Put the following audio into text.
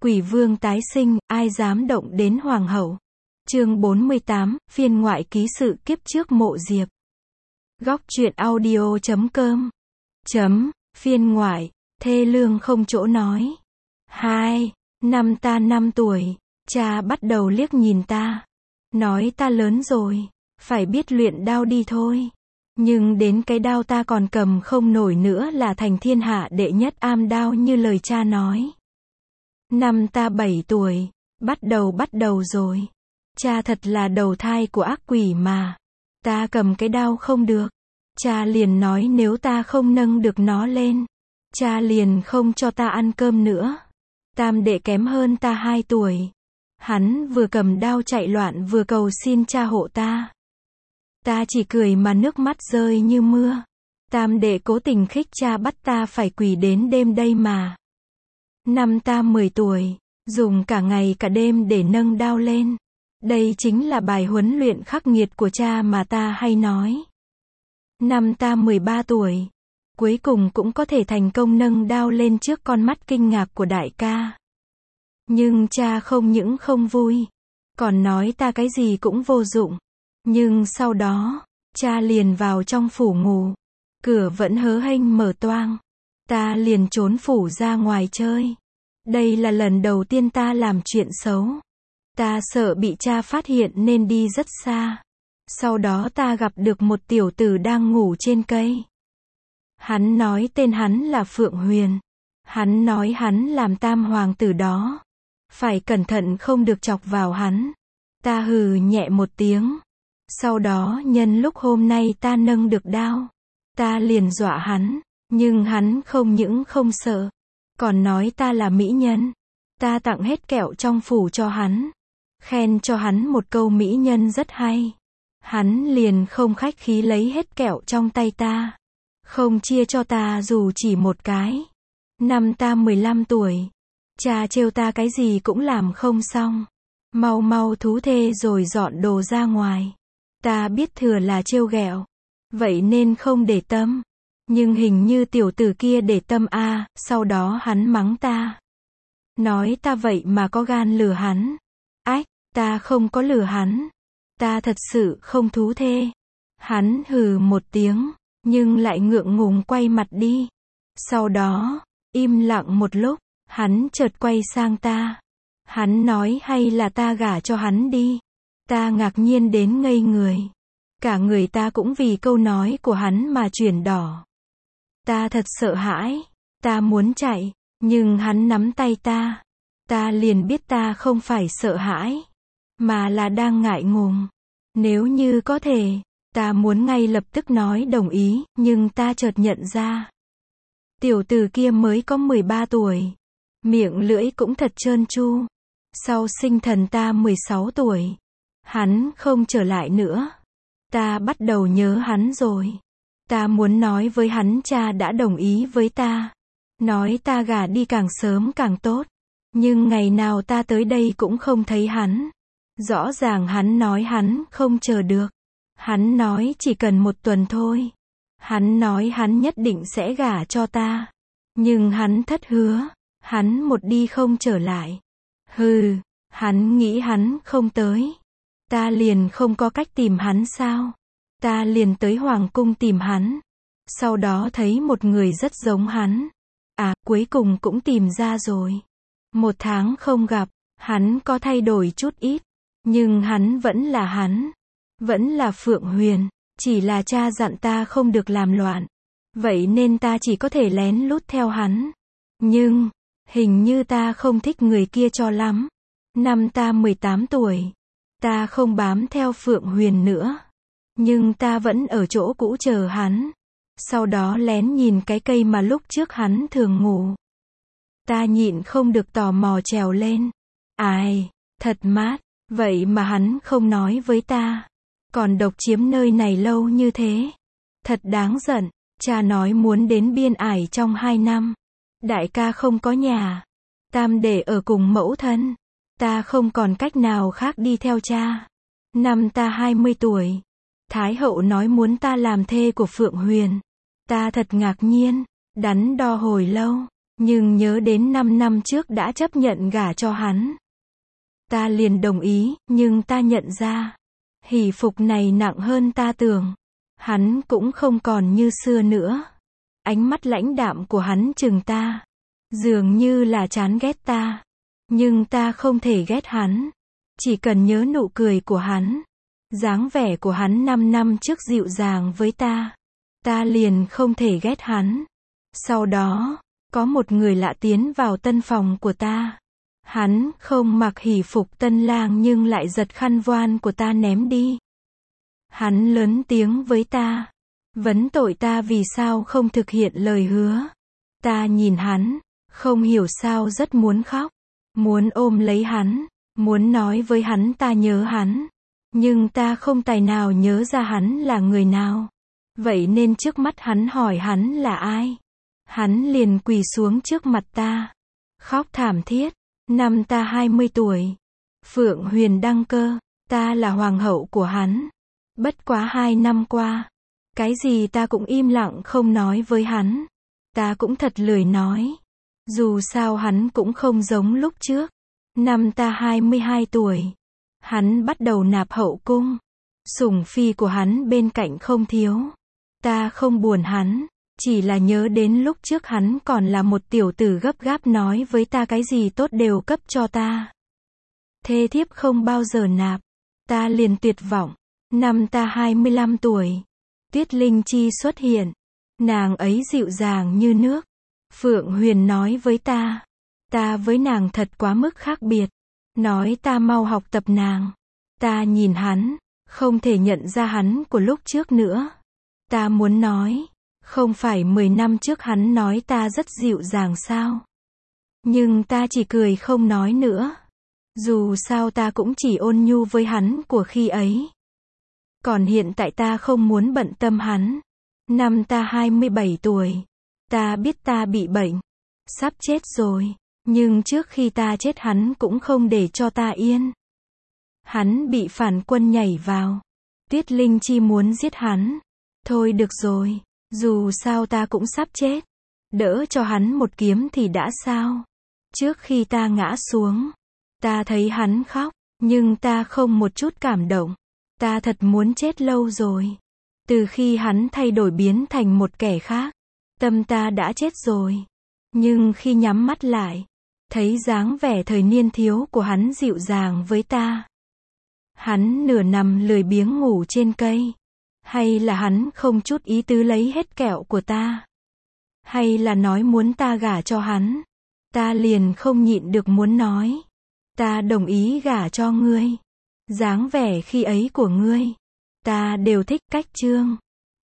Quỷ vương tái sinh, ai dám động đến hoàng hậu. Chương 48, phiên ngoại ký sự kiếp trước Mộ Diệp. Góc truyện audio.com. Phiên ngoại, thê lương không chỗ nói. Năm ta 5 tuổi, cha bắt đầu liếc nhìn ta. Nói ta lớn rồi, phải biết luyện đao đi thôi. Nhưng đến cái đao ta còn cầm không nổi nữa là thành thiên hạ đệ nhất am đao như lời cha nói. Năm ta 7 tuổi, bắt đầu rồi. Cha thật là đầu thai của ác quỷ mà. Ta cầm cái đao không được. Cha liền nói nếu ta không nâng được nó lên, cha liền không cho ta ăn cơm nữa. Tam đệ kém hơn ta 2 tuổi. Hắn vừa cầm đao chạy loạn vừa cầu xin cha hộ ta. Ta chỉ cười mà nước mắt rơi như mưa. Tam đệ cố tình khích cha bắt ta phải quỳ đến đêm đây mà. Năm ta 10 tuổi, dùng cả ngày cả đêm để nâng đao lên. Đây chính là bài huấn luyện khắc nghiệt của cha mà ta hay nói. Năm ta 13 tuổi, cuối cùng cũng có thể thành công nâng đao lên trước con mắt kinh ngạc của đại ca. Nhưng cha không những không vui, còn nói ta cái gì cũng vô dụng. Nhưng sau đó, cha liền vào trong phủ ngủ. Cửa vẫn hớ hênh mở toang. Ta liền trốn phủ ra ngoài chơi. Đây là lần đầu tiên ta làm chuyện xấu. Ta sợ bị cha phát hiện nên đi rất xa. Sau đó ta gặp được một tiểu tử đang ngủ trên cây. Hắn nói tên hắn là Phượng Huyền. Hắn nói hắn làm tam hoàng tử đó. Phải cẩn thận không được chọc vào hắn. Ta hừ nhẹ một tiếng. Sau đó nhân lúc hôm nay ta nâng được đao, ta liền dọa hắn. Nhưng hắn không những không sợ, còn nói ta là mỹ nhân. Ta tặng hết kẹo trong phủ cho hắn. Khen cho hắn một câu mỹ nhân rất hay. Hắn liền không khách khí lấy hết kẹo trong tay ta. Không chia cho ta dù chỉ một cái. Năm ta 15 tuổi. Cha trêu ta cái gì cũng làm không xong. Mau mau thú thê rồi dọn đồ ra ngoài. Ta biết thừa là trêu ghẹo. Vậy nên không để tâm. Nhưng hình như tiểu tử kia để tâm a, sau đó hắn mắng ta. Nói ta vậy mà có gan lừa hắn. Ách, ta không có lừa hắn. Ta thật sự không thú thê. Hắn hừ một tiếng, nhưng lại ngượng ngùng quay mặt đi. Sau đó, im lặng một lúc, hắn chợt quay sang ta. Hắn nói hay là ta gả cho hắn đi. Ta ngạc nhiên đến ngây người. Cả người ta cũng vì câu nói của hắn mà chuyển đỏ. Ta thật sợ hãi. Ta muốn chạy, nhưng hắn nắm tay ta. Ta liền biết ta không phải sợ hãi, mà là đang ngại ngùng. Nếu như có thể, ta muốn ngay lập tức nói đồng ý, nhưng ta chợt nhận ra. Tiểu tử kia mới có 13 tuổi. Miệng lưỡi cũng thật trơn tru. Sau sinh thần ta 16 tuổi. Hắn không trở lại nữa. Ta bắt đầu nhớ hắn rồi. Ta muốn nói với hắn cha đã đồng ý với ta. Nói ta gả đi càng sớm càng tốt. Nhưng ngày nào ta tới đây cũng không thấy hắn. Rõ ràng hắn nói hắn không chờ được. Hắn nói chỉ cần 1 tuần thôi. Hắn nói hắn nhất định sẽ gả cho ta. Nhưng hắn thất hứa. Hắn một đi không trở lại. Hừ, hắn nghĩ hắn không tới. Ta liền không có cách tìm hắn sao? Ta liền tới hoàng cung tìm hắn. Sau đó thấy một người rất giống hắn. À, cuối cùng cũng tìm ra rồi. 1 tháng không gặp, hắn có thay đổi chút ít. Nhưng hắn vẫn là hắn. Vẫn là Phượng Huyền. Chỉ là cha dặn ta không được làm loạn. Vậy nên ta chỉ có thể lén lút theo hắn. Nhưng, hình như ta không thích người kia cho lắm. Năm ta 18 tuổi. Ta không bám theo Phượng Huyền nữa. Nhưng ta vẫn ở chỗ cũ chờ hắn. Sau đó lén nhìn cái cây mà lúc trước hắn thường ngủ. Ta nhịn không được tò mò trèo lên. Ai, thật mát. Vậy mà hắn không nói với ta. Còn độc chiếm nơi này lâu như thế. Thật đáng giận. Cha nói muốn đến Biên Ải trong 2 năm. Đại ca không có nhà. Tam đệ ở cùng mẫu thân. Ta không còn cách nào khác đi theo cha. Năm ta 20 tuổi. Thái hậu nói muốn ta làm thê của Phượng Huyền. Ta thật ngạc nhiên. Đắn đo hồi lâu. Nhưng nhớ đến 5 năm trước đã chấp nhận gả cho hắn. Ta liền đồng ý, nhưng ta nhận ra, hỷ phục này nặng hơn ta tưởng. Hắn cũng không còn như xưa nữa. Ánh mắt lãnh đạm của hắn chừng ta, dường như là chán ghét ta. Nhưng ta không thể ghét hắn. Chỉ cần nhớ nụ cười của hắn, dáng vẻ của hắn 5 năm trước dịu dàng với ta liền không thể ghét hắn. Sau đó, có một người lạ tiến vào tân phòng của ta. Hắn không mặc hỷ phục tân lang nhưng lại giật khăn voan của ta ném đi. Hắn lớn tiếng với ta, vấn tội ta vì sao không thực hiện lời hứa. Ta nhìn hắn, không hiểu sao rất muốn khóc, muốn ôm lấy hắn, muốn nói với hắn ta nhớ hắn. Nhưng ta không tài nào nhớ ra hắn là người nào. Vậy nên trước mắt hắn hỏi hắn là ai. Hắn liền quỳ xuống trước mặt ta, khóc thảm thiết. Năm ta 20 tuổi, Phượng Huyền đăng cơ, ta là hoàng hậu của hắn. Bất quá 2 năm qua, cái gì ta cũng im lặng không nói với hắn. Ta cũng thật lười nói. Dù sao hắn cũng không giống lúc trước. Năm ta 22 tuổi, hắn bắt đầu nạp hậu cung. Sủng phi của hắn bên cạnh không thiếu. Ta không buồn hắn, chỉ là nhớ đến lúc trước hắn còn là một tiểu tử gấp gáp nói với ta cái gì tốt đều cấp cho ta. Thê thiếp không bao giờ nạp. Ta liền tuyệt vọng. Năm ta 25 tuổi, Tuyết Linh Chi xuất hiện. Nàng ấy dịu dàng như nước. Phượng Huyền nói với ta với nàng thật quá mức khác biệt. Nói ta mau học tập nàng. Ta nhìn hắn, không thể nhận ra hắn của lúc trước nữa. Ta muốn nói, không phải 10 năm trước hắn nói ta rất dịu dàng sao? Nhưng ta chỉ cười không nói nữa. Dù sao ta cũng chỉ ôn nhu với hắn của khi ấy. Còn hiện tại ta không muốn bận tâm hắn. Năm ta 27 tuổi, ta biết ta bị bệnh, sắp chết rồi. Nhưng trước khi ta chết hắn cũng không để cho ta yên. Hắn bị phản quân nhảy vào. Tuyết Linh Chi muốn giết hắn. Thôi được rồi, dù sao ta cũng sắp chết. Đỡ cho hắn một kiếm thì đã sao? Trước khi ta ngã xuống, ta thấy hắn khóc, nhưng ta không một chút cảm động. Ta thật muốn chết lâu rồi. Từ khi hắn thay đổi biến thành một kẻ khác, tâm ta đã chết rồi. Nhưng khi nhắm mắt lại, thấy dáng vẻ thời niên thiếu của hắn dịu dàng với ta. Hắn nửa nằm lười biếng ngủ trên cây. Hay là hắn không chút ý tứ lấy hết kẹo của ta. Hay là nói muốn ta gả cho hắn. Ta liền không nhịn được muốn nói. Ta đồng ý gả cho ngươi. Dáng vẻ khi ấy của ngươi, ta đều thích. Cách chương